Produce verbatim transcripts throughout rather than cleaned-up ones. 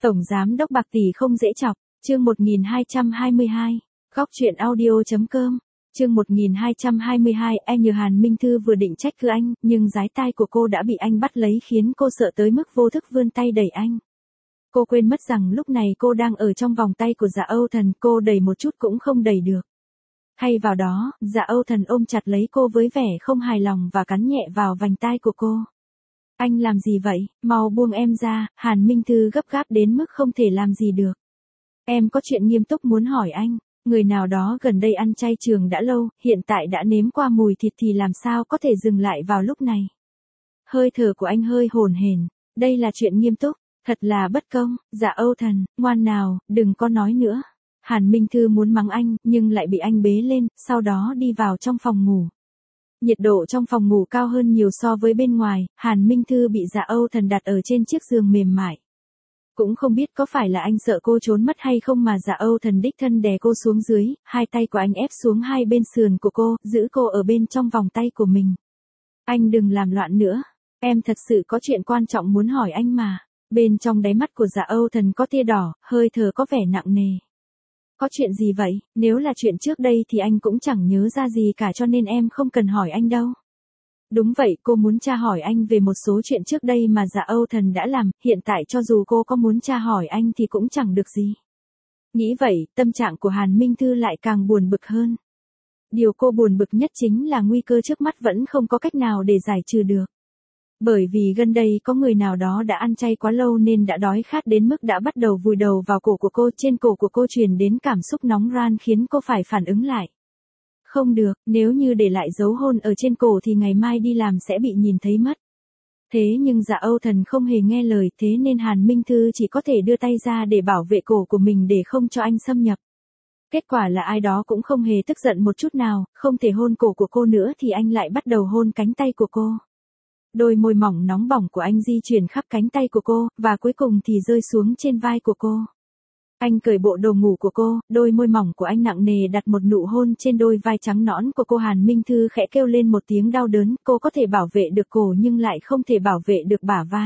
Tổng giám đốc bạc tỷ không dễ chọc, chương một nghìn hai trăm hai mươi hai, góc truyện audio.com, chương một nghìn hai trăm hai mươi hai, anh nhờ Hàn Minh Thư vừa định trách cứ anh, nhưng dái tai của cô đã bị anh bắt lấy khiến cô sợ tới mức vô thức vươn tay đẩy anh. Cô quên mất rằng lúc này cô đang ở trong vòng tay của Dạ Âu Thần, cô đẩy một chút cũng không đẩy được. Thay vào đó, Dạ Âu Thần ôm chặt lấy cô với vẻ không hài lòng và cắn nhẹ vào vành tai của cô. Anh làm gì vậy, mau buông em ra, Hàn Minh Thư gấp gáp đến mức không thể làm gì được. Em có chuyện nghiêm túc muốn hỏi anh, người nào đó gần đây ăn chay trường đã lâu, hiện tại đã nếm qua mùi thịt thì làm sao có thể dừng lại vào lúc này. Hơi thở của anh hơi hổn hển, đây là chuyện nghiêm túc, thật là bất công, Dạ Âu Thần, ngoan nào, đừng có nói nữa. Hàn Minh Thư muốn mắng anh, nhưng lại bị anh bế lên, sau đó đi vào trong phòng ngủ. Nhiệt độ trong phòng ngủ cao hơn nhiều so với bên ngoài, Hàn Minh Thư bị Dạ Âu Thần đặt ở trên chiếc giường mềm mại. Cũng không biết có phải là anh sợ cô trốn mất hay không mà Dạ Âu Thần đích thân đè cô xuống dưới, hai tay của anh ép xuống hai bên sườn của cô, giữ cô ở bên trong vòng tay của mình. Anh đừng làm loạn nữa, em thật sự có chuyện quan trọng muốn hỏi anh mà. Bên trong đáy mắt của Dạ Âu Thần có tia đỏ, hơi thở có vẻ nặng nề. Có chuyện gì vậy, nếu là chuyện trước đây thì anh cũng chẳng nhớ ra gì cả cho nên em không cần hỏi anh đâu. Đúng vậy, cô muốn tra hỏi anh về một số chuyện trước đây mà Dạ Âu Thần đã làm, hiện tại cho dù cô có muốn tra hỏi anh thì cũng chẳng được gì. Nghĩ vậy, tâm trạng của Hàn Minh Thư lại càng buồn bực hơn. Điều cô buồn bực nhất chính là nguy cơ trước mắt vẫn không có cách nào để giải trừ được. Bởi vì gần đây có người nào đó đã ăn chay quá lâu nên đã đói khát đến mức đã bắt đầu vùi đầu vào cổ của cô, trên cổ của cô truyền đến cảm xúc nóng ran khiến cô phải phản ứng lại. Không được, nếu như để lại dấu hôn ở trên cổ thì ngày mai đi làm sẽ bị nhìn thấy mất. Thế nhưng Dạ Âu Thần không hề nghe lời, thế nên Hàn Minh Thư chỉ có thể đưa tay ra để bảo vệ cổ của mình để không cho anh xâm nhập. Kết quả là ai đó cũng không hề tức giận một chút nào, không thể hôn cổ của cô nữa thì anh lại bắt đầu hôn cánh tay của cô. Đôi môi mỏng nóng bỏng của anh di chuyển khắp cánh tay của cô, và cuối cùng thì rơi xuống trên vai của cô. Anh cởi bộ đồ ngủ của cô, đôi môi mỏng của anh nặng nề đặt một nụ hôn trên đôi vai trắng nõn của cô. Hàn Minh Thư khẽ kêu lên một tiếng đau đớn, cô có thể bảo vệ được cổ nhưng lại không thể bảo vệ được bả vai.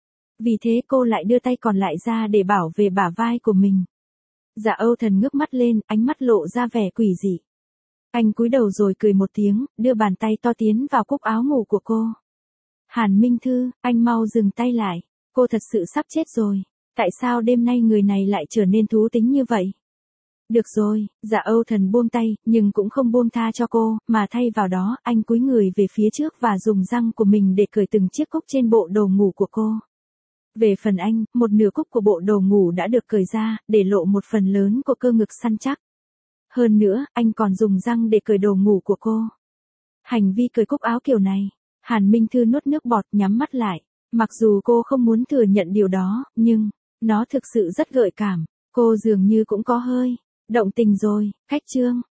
Vì thế cô lại đưa tay còn lại ra để bảo vệ bả vai của mình. Dạ Âu Thần ngước mắt lên, ánh mắt lộ ra vẻ quỷ dị. Anh cúi đầu rồi cười một tiếng, đưa bàn tay to tiến vào cúc áo ngủ của cô. Hàn Minh Thư, anh mau dừng tay lại, cô thật sự sắp chết rồi, tại sao đêm nay người này lại trở nên thú tính như vậy? Được rồi, Dạ Âu Thần buông tay, nhưng cũng không buông tha cho cô, mà thay vào đó, anh cúi người về phía trước và dùng răng của mình để cởi từng chiếc cúc trên bộ đồ ngủ của cô. Về phần anh, một nửa cúc của bộ đồ ngủ đã được cởi ra, để lộ một phần lớn của cơ ngực săn chắc. Hơn nữa, anh còn dùng răng để cởi đồ ngủ của cô. Hành vi cởi cúc áo kiểu này, Hàn Minh Thư nuốt nước bọt, nhắm mắt lại. Mặc dù cô không muốn thừa nhận điều đó, nhưng nó thực sự rất gợi cảm. Cô dường như cũng có hơi động tình rồi. Khách trương,